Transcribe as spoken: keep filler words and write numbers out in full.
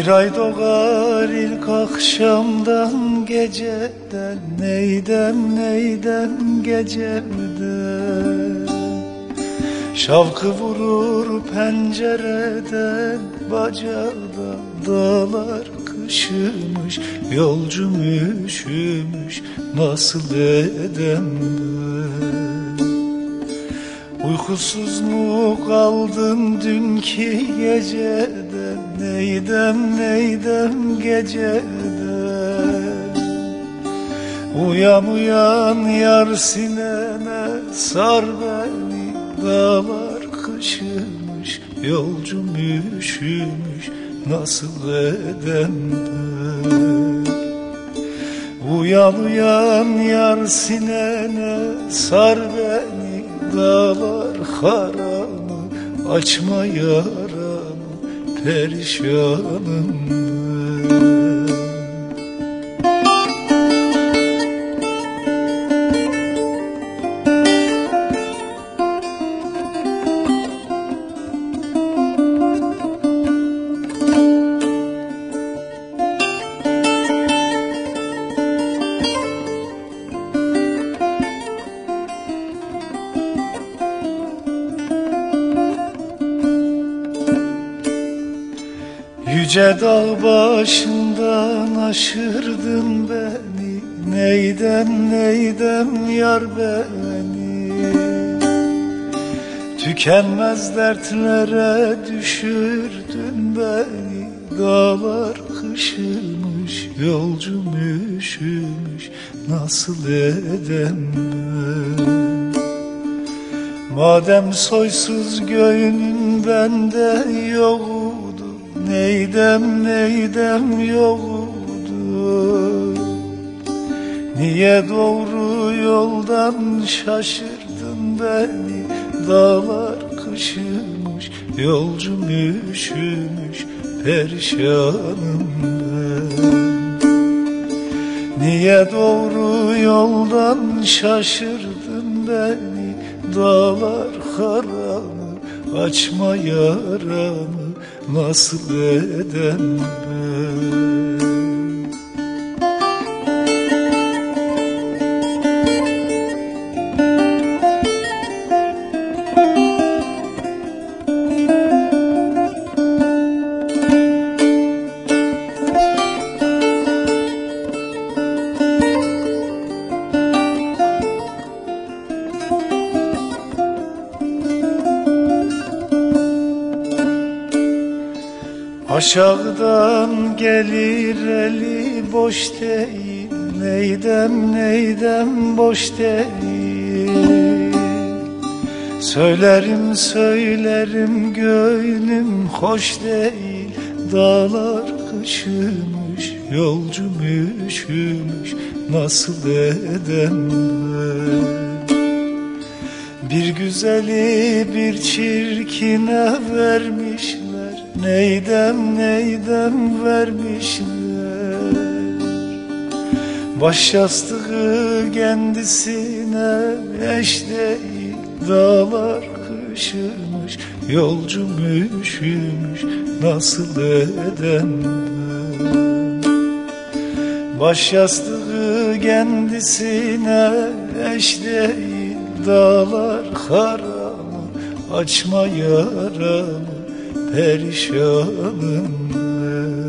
ay doğar ilk akşamdan geceden, neydem neydem geceden. Şavkı vurur pencereden, bacada dağlar kışımış, yolcum üşümüş, nasıl edem ben? Uykusuz mu kaldım dünkü geceden, neydem neydem geceden. Uyan uyan yar sinene, sar beni, dağlar kışımış, yolcum üşümüş, nasıl edem ben? Uyan uyan yar sinene, sar beni, dağlar haramı, açma yaramı, perişanım ben. Yüce dağ başından aşırdın beni, neydem neydem yar beni. Tükenmez dertlere düşürdün beni, dağlar kışılmış, yolcum üşümüş, nasıl edem ben? Madem soysuz göğünün bende yoktu, neydem neydem yoktu. Niye doğru yoldan şaşırdın beni, dağlar kışımış, yolcum üşümüş, perişanım ben. Niye doğru yoldan şaşırdın beni, dağlar haramı, açma yaramı, nasıl edem ben? Aşağıdan gelir eli boş değil, neydem neydem boş değil. Söylerim söylerim gönlüm hoş değil, dağlar kışımış, yolcum üşümüş, nasıl edem ben? Bir güzeli bir çirkine vermişler, neydem neydem vermişler. Baş yastığı kendisine eş değil, dağlar kışımış, yolcum üşümüş, nasıl edem ben? Baş yastığı kendisine eş değil, dağlar haramı, açma yaramı, perişanım ben.